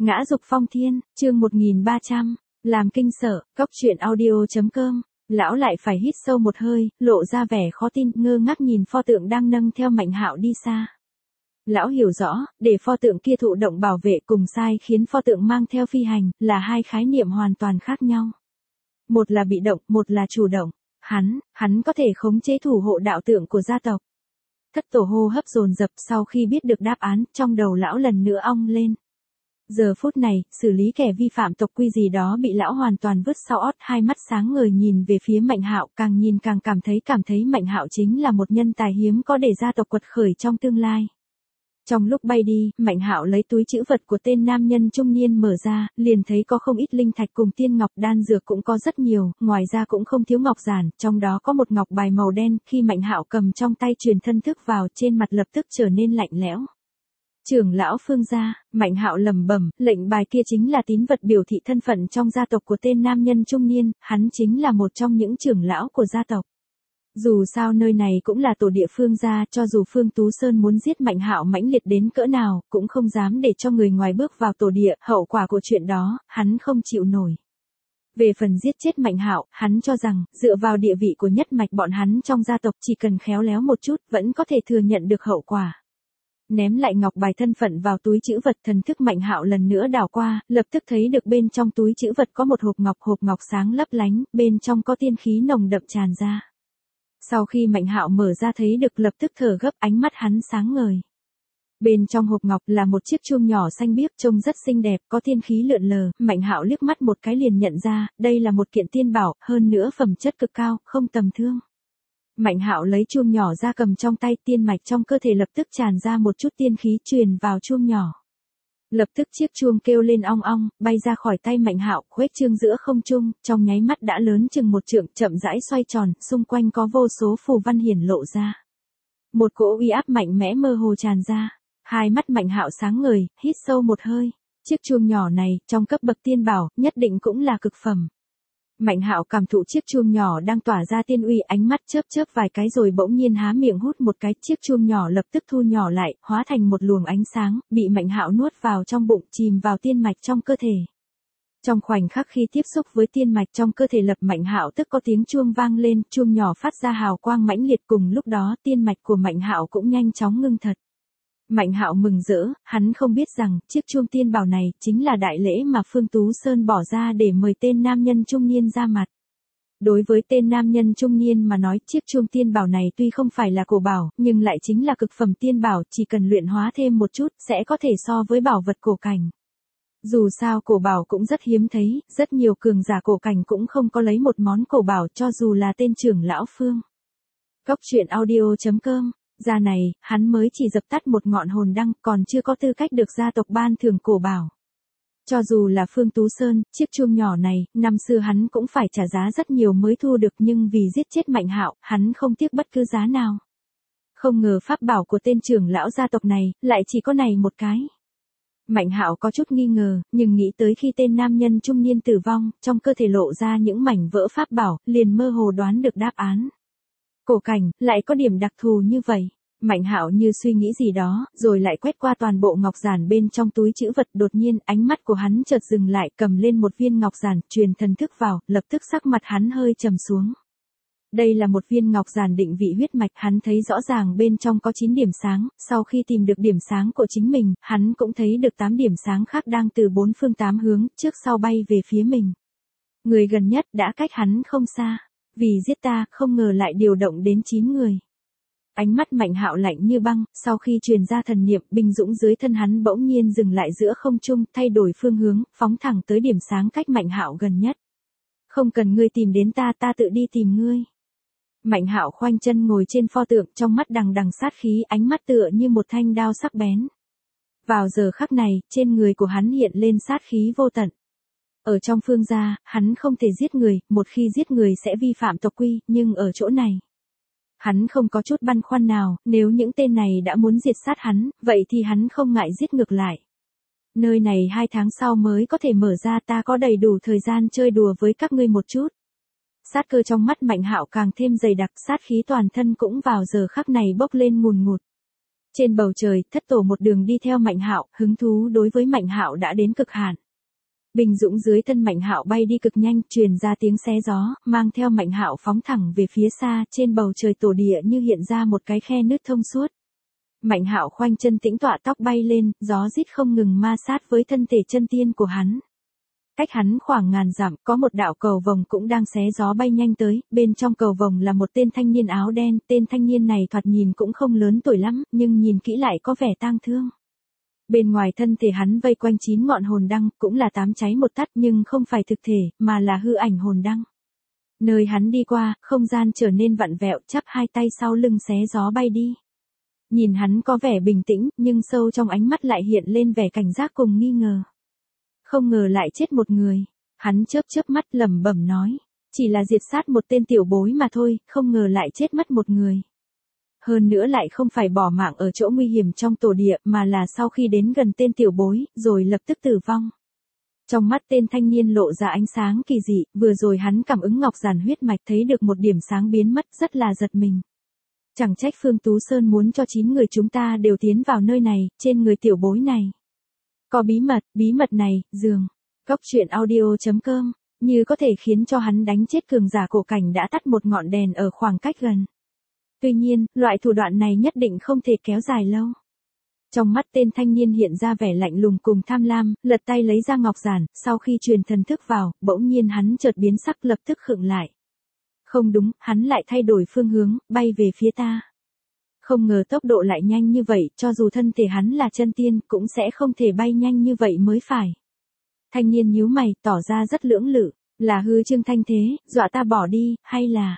Ngã dục phong thiên, chương 1300, làm kinh sợ, cóc truyện audio.com. Lão lại phải hít sâu một hơi, lộ ra vẻ khó tin, ngơ ngác nhìn pho tượng đang nâng theo Mạnh Hạo đi xa. Lão hiểu rõ, để pho tượng kia thụ động bảo vệ cùng sai khiến pho tượng mang theo phi hành, là hai khái niệm hoàn toàn khác nhau. Một là bị động, một là chủ động. Hắn có thể khống chế thủ hộ đạo tượng của gia tộc. Thất tổ hô hấp dồn dập sau khi biết được đáp án, trong đầu lão lần nữa ong lên. Giờ phút này, xử lý kẻ vi phạm tộc quy gì đó bị lão hoàn toàn vứt sau ót, hai mắt sáng ngời nhìn về phía Mạnh Hạo, càng nhìn càng cảm thấy Mạnh Hạo chính là một nhân tài hiếm có để gia tộc quật khởi trong tương lai. Trong lúc bay đi, Mạnh Hạo lấy túi trữ vật của tên nam nhân trung niên mở ra, liền thấy có không ít linh thạch cùng tiên ngọc, đan dược cũng có rất nhiều, ngoài ra cũng không thiếu ngọc giản, trong đó có một ngọc bài màu đen, khi Mạnh Hạo cầm trong tay truyền thân thức vào, trên mặt lập tức trở nên lạnh lẽo. Trưởng lão Phương gia, Mạnh Hạo lẩm bẩm, lệnh bài kia chính là tín vật biểu thị thân phận trong gia tộc của tên nam nhân trung niên, hắn chính là một trong những trưởng lão của gia tộc. Dù sao nơi này cũng là tổ địa Phương gia, cho dù Phương Tú Sơn muốn giết Mạnh Hạo mãnh liệt đến cỡ nào, cũng không dám để cho người ngoài bước vào tổ địa, hậu quả của chuyện đó, hắn không chịu nổi. Về phần giết chết Mạnh Hạo, hắn cho rằng, dựa vào địa vị của nhất mạch bọn hắn trong gia tộc chỉ cần khéo léo một chút, vẫn có thể thừa nhận được hậu quả. Ném lại ngọc bài thân phận vào túi trữ vật, thần thức Mạnh Hạo lần nữa đảo qua, lập tức thấy được bên trong túi trữ vật có một hộp ngọc sáng lấp lánh, bên trong có tiên khí nồng đậm tràn ra. Sau khi Mạnh Hạo mở ra thấy được lập tức thở gấp, ánh mắt hắn sáng ngời. Bên trong hộp ngọc là một chiếc chuông nhỏ xanh biếc trông rất xinh đẹp, có tiên khí lượn lờ, Mạnh Hạo liếc mắt một cái liền nhận ra, đây là một kiện tiên bảo, hơn nữa phẩm chất cực cao, không tầm thường. Mạnh Hạo lấy chuông nhỏ ra cầm trong tay, tiên mạch trong cơ thể lập tức tràn ra một chút tiên khí truyền vào chuông nhỏ. Lập tức chiếc chuông kêu lên ong ong, bay ra khỏi tay Mạnh Hạo, khuếch trương giữa không trung, trong nháy mắt đã lớn chừng một trượng, chậm rãi xoay tròn, xung quanh có vô số phù văn hiển lộ ra. Một cỗ uy áp mạnh mẽ mơ hồ tràn ra, hai mắt Mạnh Hạo sáng ngời, hít sâu một hơi. Chiếc chuông nhỏ này, trong cấp bậc tiên bảo, nhất định cũng là cực phẩm. Mạnh Hạo cảm thụ chiếc chuông nhỏ đang tỏa ra tiên uy, ánh mắt chớp vài cái rồi bỗng nhiên há miệng hút một cái, chiếc chuông nhỏ lập tức thu nhỏ lại, hóa thành một luồng ánh sáng, bị Mạnh Hạo nuốt vào trong bụng, chìm vào tiên mạch trong cơ thể. Trong khoảnh khắc khi tiếp xúc với tiên mạch trong cơ thể lập Mạnh Hạo tức có tiếng chuông vang lên, chuông nhỏ phát ra hào quang mãnh liệt, cùng lúc đó tiên mạch của Mạnh Hạo cũng nhanh chóng ngưng thật. Mạnh Hạo mừng rỡ, hắn không biết rằng, chiếc chuông tiên bảo này, chính là đại lễ mà Phương Tú Sơn bỏ ra để mời tên nam nhân trung niên ra mặt. Đối với tên nam nhân trung niên mà nói, chiếc chuông tiên bảo này tuy không phải là cổ bảo, nhưng lại chính là cực phẩm tiên bảo, chỉ cần luyện hóa thêm một chút, sẽ có thể so với bảo vật cổ cảnh. Dù sao cổ bảo cũng rất hiếm thấy, rất nhiều cường giả cổ cảnh cũng không có lấy một món cổ bảo cho dù là tên trưởng lão Phương. Cóc truyện audio.com. Ra này, hắn mới chỉ dập tắt một ngọn hồn đăng, còn chưa có tư cách được gia tộc ban thưởng cổ bảo. Cho dù là Phương Tú Sơn, chiếc chuông nhỏ này, năm xưa hắn cũng phải trả giá rất nhiều mới thu được, nhưng vì giết chết Mạnh Hạo, hắn không tiếc bất cứ giá nào. Không ngờ pháp bảo của tên trưởng lão gia tộc này, lại chỉ có này một cái. Mạnh Hạo có chút nghi ngờ, nhưng nghĩ tới khi tên nam nhân trung niên tử vong, trong cơ thể lộ ra những mảnh vỡ pháp bảo, liền mơ hồ đoán được đáp án. Cổ cảnh, lại có điểm đặc thù như vậy. Mạnh Hạo như suy nghĩ gì đó, rồi lại quét qua toàn bộ ngọc giản bên trong túi trữ vật, đột nhiên, ánh mắt của hắn chợt dừng lại, cầm lên một viên ngọc giản, truyền thần thức vào, lập tức sắc mặt hắn hơi trầm xuống. Đây là một viên ngọc giản định vị huyết mạch, hắn thấy rõ ràng bên trong có 9 điểm sáng, sau khi tìm được điểm sáng của chính mình, hắn cũng thấy được 8 điểm sáng khác đang từ 4 phương 8 hướng, trước sau bay về phía mình. Người gần nhất đã cách hắn không xa. Vì giết ta, không ngờ lại điều động đến 9 người. Ánh mắt Mạnh Hạo lạnh như băng, sau khi truyền ra thần niệm, binh dũng dưới thân hắn bỗng nhiên dừng lại giữa không trung, thay đổi phương hướng, phóng thẳng tới điểm sáng cách Mạnh Hạo gần nhất. Không cần ngươi tìm đến ta, ta tự đi tìm ngươi. Mạnh Hạo khoanh chân ngồi trên pho tượng, trong mắt đằng đằng sát khí, ánh mắt tựa như một thanh đao sắc bén. Vào giờ khắc này, trên người của hắn hiện lên sát khí vô tận. Ở trong Phương gia, hắn không thể giết người, một khi giết người sẽ vi phạm tộc quy, nhưng ở chỗ này, hắn không có chút băn khoăn nào, nếu những tên này đã muốn diệt sát hắn, vậy thì hắn không ngại giết ngược lại. Nơi này 2 tháng sau mới có thể mở ra, ta có đầy đủ thời gian chơi đùa với các ngươi một chút. Sát cơ trong mắt Mạnh Hạo càng thêm dày đặc, sát khí toàn thân cũng vào giờ khắc này bốc lên ngùn ngụt. Trên bầu trời, thất tổ một đường đi theo Mạnh Hạo, hứng thú đối với Mạnh Hạo đã đến cực hạn. Bình Dũng dưới thân Mạnh Hạo bay đi cực nhanh, truyền ra tiếng xé gió, mang theo Mạnh Hạo phóng thẳng về phía xa, trên bầu trời tổ địa như hiện ra một cái khe nứt thông suốt. Mạnh Hạo khoanh chân tĩnh tọa, tóc bay lên, gió rít không ngừng ma sát với thân thể chân tiên của hắn. Cách hắn khoảng ngàn dặm, có một đạo cầu vồng cũng đang xé gió bay nhanh tới, bên trong cầu vồng là một tên thanh niên áo đen, tên thanh niên này thoạt nhìn cũng không lớn tuổi lắm, nhưng nhìn kỹ lại có vẻ tang thương. Bên ngoài thân thể hắn vây quanh 9 ngọn hồn đăng, cũng là 8 cháy một tắt nhưng không phải thực thể, mà là hư ảnh hồn đăng. Nơi hắn đi qua, không gian trở nên vặn vẹo, chắp hai tay sau lưng xé gió bay đi. Nhìn hắn có vẻ bình tĩnh, nhưng sâu trong ánh mắt lại hiện lên vẻ cảnh giác cùng nghi ngờ. Không ngờ lại chết một người. Hắn chớp chớp mắt lẩm bẩm nói. Chỉ là diệt sát một tên tiểu bối mà thôi, không ngờ lại chết mất một người. Hơn nữa lại không phải bỏ mạng ở chỗ nguy hiểm trong tổ địa, mà là sau khi đến gần tên tiểu bối, rồi lập tức tử vong. Trong mắt tên thanh niên lộ ra ánh sáng kỳ dị, vừa rồi hắn cảm ứng ngọc giản huyết mạch thấy được một điểm sáng biến mất, rất là giật mình. Chẳng trách Phương Tú Sơn muốn cho 9 người chúng ta đều tiến vào nơi này, trên người tiểu bối này. Có bí mật này, dường. Góc truyện audio.com, như có thể khiến cho hắn đánh chết cường giả cổ cảnh đã tắt một ngọn đèn ở khoảng cách gần. Tuy nhiên, loại thủ đoạn này nhất định không thể kéo dài lâu. Trong mắt tên thanh niên hiện ra vẻ lạnh lùng cùng tham lam, lật tay lấy ra ngọc giản, sau khi truyền thần thức vào, bỗng nhiên hắn chợt biến sắc lập tức khựng lại. Không đúng, hắn lại thay đổi phương hướng, bay về phía ta. Không ngờ tốc độ lại nhanh như vậy, cho dù thân thể hắn là chân tiên, cũng sẽ không thể bay nhanh như vậy mới phải. Thanh niên nhíu mày, tỏ ra rất lưỡng lự, là hư trương thanh thế, dọa ta bỏ đi, hay là...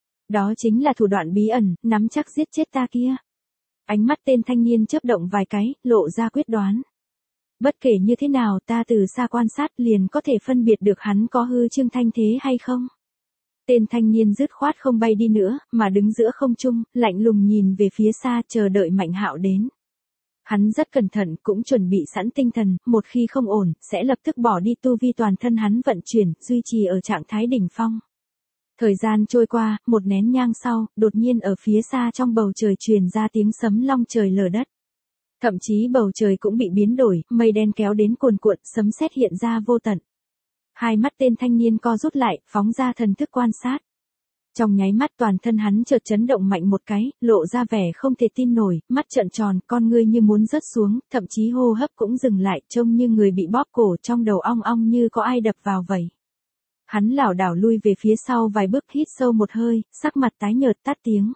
Đó chính là thủ đoạn bí ẩn, nắm chắc giết chết ta kia. Ánh mắt tên thanh niên chớp động vài cái, lộ ra quyết đoán. Bất kể như thế nào, ta từ xa quan sát liền có thể phân biệt được hắn có hư trương thanh thế hay không. Tên thanh niên dứt khoát không bay đi nữa, mà đứng giữa không trung, lạnh lùng nhìn về phía xa chờ đợi Mạnh Hạo đến. Hắn rất cẩn thận, cũng chuẩn bị sẵn tinh thần, một khi không ổn, sẽ lập tức bỏ đi tu vi toàn thân hắn vận chuyển, duy trì ở trạng thái đỉnh phong. Thời gian trôi qua, một nén nhang sau, đột nhiên ở phía xa trong bầu trời truyền ra tiếng sấm long trời lở đất. Thậm chí bầu trời cũng bị biến đổi, mây đen kéo đến cuồn cuộn, sấm sét hiện ra vô tận. Hai mắt tên thanh niên co rút lại, phóng ra thần thức quan sát. Trong nháy mắt toàn thân hắn chợt chấn động mạnh một cái, lộ ra vẻ không thể tin nổi, mắt trợn tròn, con ngươi như muốn rớt xuống, thậm chí hô hấp cũng dừng lại, trông như người bị bóp cổ, trong đầu ong ong như có ai đập vào vậy. Hắn lảo đảo lui về phía sau vài bước, hít sâu một hơi, sắc mặt tái nhợt tắt tiếng.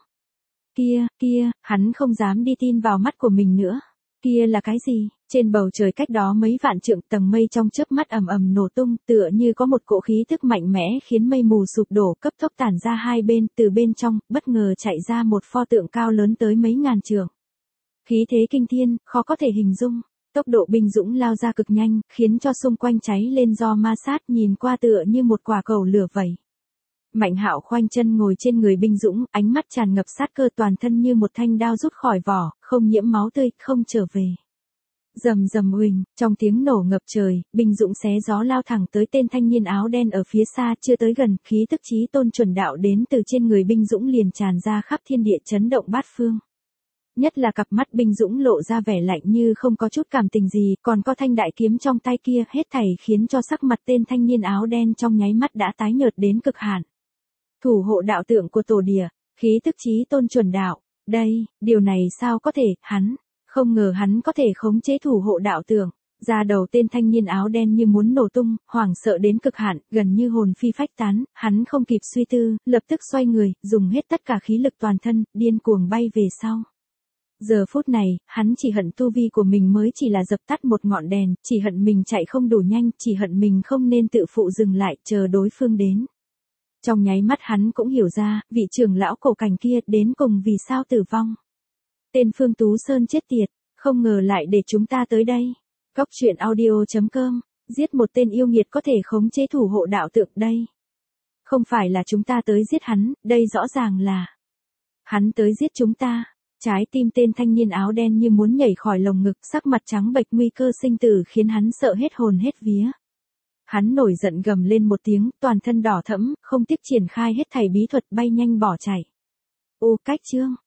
Kia, hắn không dám đi tin vào mắt của mình nữa. Kia là cái gì? Trên bầu trời cách đó mấy vạn trượng, tầng mây trong chớp mắt ầm ầm nổ tung, tựa như có một cỗ khí tức mạnh mẽ khiến mây mù sụp đổ, cấp tốc tản ra hai bên, từ bên trong, bất ngờ chạy ra một pho tượng cao lớn tới mấy ngàn trượng. Khí thế kinh thiên, khó có thể hình dung. Tốc độ Bình Dũng lao ra cực nhanh, khiến cho xung quanh cháy lên do ma sát, nhìn qua tựa như một quả cầu lửa vậy. Mạnh Hạo khoanh chân ngồi trên người Bình Dũng, ánh mắt tràn ngập sát cơ, toàn thân như một thanh đao rút khỏi vỏ, không nhiễm máu tươi, không trở về. Rầm rầm uỳnh, trong tiếng nổ ngập trời, Bình Dũng xé gió lao thẳng tới tên thanh niên áo đen ở phía xa, chưa tới gần, khí tức chí tôn chuẩn đạo đến từ trên người Bình Dũng liền tràn ra khắp thiên địa, chấn động bát phương. Nhất là cặp mắt Bình Dũng lộ ra vẻ lạnh như không có chút cảm tình gì, còn có thanh đại kiếm trong tay kia, hết thảy khiến cho sắc mặt tên thanh niên áo đen trong nháy mắt đã tái nhợt đến cực hạn. Thủ hộ đạo tượng của tổ địa, khí tức chí tôn chuẩn đạo, điều này sao có thể, không ngờ hắn có thể khống chế thủ hộ đạo tượng. Da đầu tên thanh niên áo đen như muốn nổ tung, hoảng sợ đến cực hạn, gần như hồn phi phách tán, hắn không kịp suy tư, lập tức xoay người, dùng hết tất cả khí lực toàn thân, điên cuồng bay về sau. Giờ phút này, hắn chỉ hận tu vi của mình mới chỉ là dập tắt một ngọn đèn, chỉ hận mình chạy không đủ nhanh, chỉ hận mình không nên tự phụ dừng lại, chờ đối phương đến. Trong nháy mắt hắn cũng hiểu ra, vị trưởng lão cổ cảnh kia đến cùng vì sao tử vong. Tên Phương Tú Sơn chết tiệt, không ngờ lại để chúng ta tới đây. Góc truyện audio.com, giết một tên yêu nghiệt có thể khống chế thủ hộ đạo tượng đây. Không phải là chúng ta tới giết hắn, đây rõ ràng là hắn tới giết chúng ta. Trái tim tên thanh niên áo đen như muốn nhảy khỏi lồng ngực, sắc mặt trắng bệch, nguy cơ sinh tử khiến hắn sợ hết hồn hết vía. Hắn nổi giận gầm lên một tiếng, toàn thân đỏ thẫm, không tiếc triển khai hết thảy bí thuật, bay nhanh bỏ chạy. Cách chương